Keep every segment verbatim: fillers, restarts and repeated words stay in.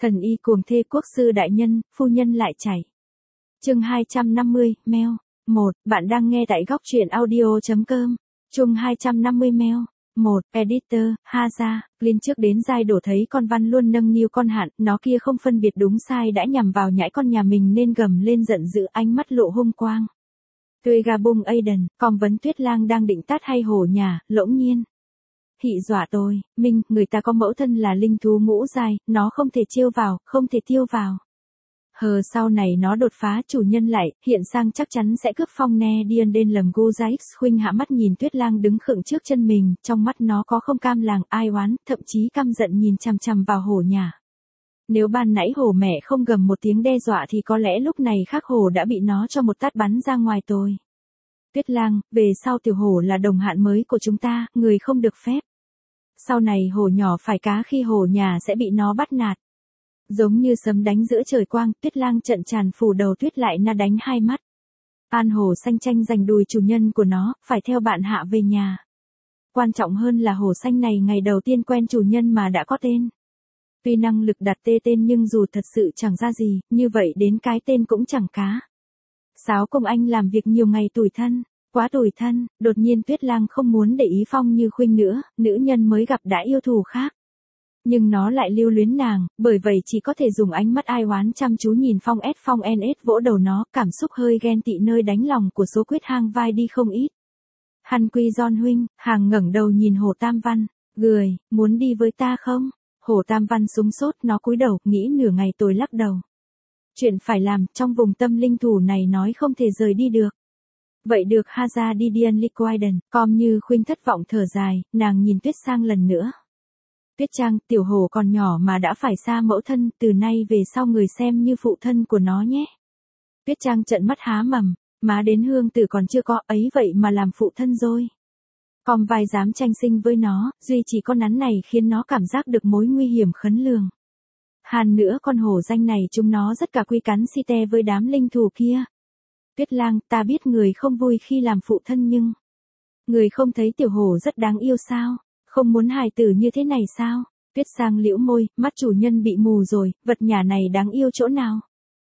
Thần y cuồng thê quốc sư đại nhân, phu nhân lại chảy. Chương hai trăm năm mươi, mail. một. Bạn đang nghe tại góc truyện audio chấm com. Chung hai trăm năm mươi mail. một. Editor, Haza, Glyn trước đến giai đổ thấy con văn luôn nâng niu con hạn, nó kia không phân biệt đúng sai đã nhằm vào nhãi con nhà mình nên gầm lên giận dữ, ánh mắt lộ hung quang. Tươi gà bung Aiden, còn vấn Tuyết Lang đang định tát hay hổ nhà, lỗng nhiên. Hị dọa tôi, Minh, người ta có mẫu thân là linh thú ngũ giai, nó không thể chiêu vào, không thể tiêu vào. Hờ sau này nó đột phá chủ nhân lại, hiện sang chắc chắn sẽ cướp phong ne điên đên lầm gu ra X khuynh hạ mắt nhìn Tuyết Lang đứng khựng trước chân mình, trong mắt nó có không cam làng ai oán, thậm chí căm giận nhìn chằm chằm vào hổ nhà. Nếu ban nãy hổ mẹ không gầm một tiếng đe dọa thì có lẽ lúc này khác hổ đã bị nó cho một tát bắn ra ngoài tôi. Tuyết Lang, về sau tiểu hổ là đồng hạn mới của chúng ta, người không được phép. Sau này hổ nhỏ phải cá khi hổ nhà sẽ bị nó bắt nạt. Giống như sấm đánh giữa trời quang, Tuyết Lang trận tràn phủ đầu tuyết lại na đánh hai mắt. An hổ xanh tranh giành đùi chủ nhân của nó, phải theo bạn hạ về nhà. Quan trọng hơn là hổ xanh này ngày đầu tiên quen chủ nhân mà đã có tên. Tuy năng lực đặt tê tên nhưng dù thật sự chẳng ra gì, như vậy đến cái tên cũng chẳng cá. Sáo công anh làm việc nhiều ngày tủi thân, quá tủi thân, đột nhiên Tuyết Lang không muốn để ý Phong Như Khuynh nữa, nữ nhân mới gặp đã yêu thù khác. Nhưng nó lại lưu luyến nàng, bởi vậy chỉ có thể dùng ánh mắt ai oán chăm chú nhìn Phong S Phong en ét vỗ đầu nó, cảm xúc hơi ghen tị nơi đánh lòng của số quyết hang vai đi không ít. Hàn Quy John huynh, hàng ngẩng đầu nhìn Hồ Tam Văn, gười, muốn đi với ta không? Hồ Tam Văn súng sốt, nó cúi đầu, nghĩ nửa ngày tôi lắc đầu. Chuyện phải làm, trong vùng tâm linh thủ này nói không thể rời đi được. Vậy được Haza đi Dian Liquiden, com Như Khuynh thất vọng thở dài, nàng nhìn Tuyết Sang lần nữa. Tuyết Trang, tiểu hổ còn nhỏ mà đã phải xa mẫu thân, từ nay về sau người xem như phụ thân của nó nhé. Tuyết Trang trợn mắt há mầm, má đến hương tử còn chưa có ấy vậy mà làm phụ thân rồi. Com vai dám tranh sinh với nó, duy chỉ con nắn này khiến nó cảm giác được mối nguy hiểm khấn lường. Hàn nữa con hổ danh này chúng nó rất cả quy cắn si te với đám linh thù kia. Tuyết Lang, ta biết người không vui khi làm phụ thân nhưng... Người không thấy tiểu hổ rất đáng yêu sao? Không muốn hài tử như thế này sao? Tuyết Sang liễu môi, mắt chủ nhân bị mù rồi, vật nhà này đáng yêu chỗ nào?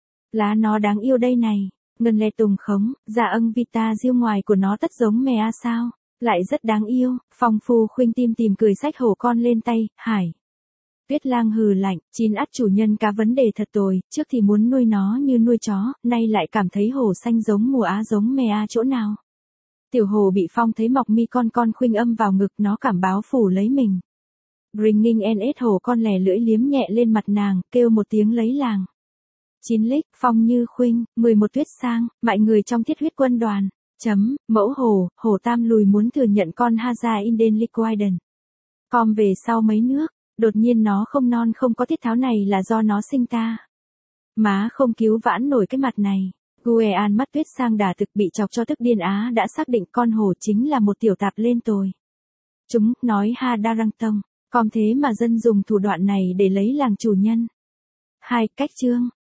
Lá nó đáng yêu đây này. Ngân lê tùng khống, dạ âng vita diêu ngoài của nó tất giống mè a sao? Lại rất đáng yêu. Phong Phu Khuynh tim tìm cười xách hổ con lên tay, hải. Tuyết Lang hừ lạnh, chín ắt chủ nhân cá vấn đề thật tồi, trước thì muốn nuôi nó như nuôi chó, nay lại cảm thấy hổ xanh giống mùa á giống mè a chỗ nào. Tiểu hồ bị Phong thấy mọc mi con con Khuynh âm vào ngực, nó cảm báo phủ lấy mình. Ringing en ét hổ con lè lưỡi liếm nhẹ lên mặt nàng, kêu một tiếng lấy làng. Chín lích, Phong Như Khuynh, mười một Tuyết Sang, mọi người trong thiết huyết quân đoàn. Chấm, mẫu hồ, hồ tam lùi muốn thừa nhận con Haza Inden Liquiden. Com về sau mấy nước, đột nhiên nó không non không có tiết tháo này là do nó sinh ta. Má không cứu vãn nổi cái mặt này. Guean mắt Tuyết Sang đà thực bị chọc cho tức điên á đã xác định con hổ chính là một tiểu tạp lên tồi. Chúng, nói ha đa răng tông, còn thế mà dân dùng thủ đoạn này để lấy làng chủ nhân. Hai, cách chương,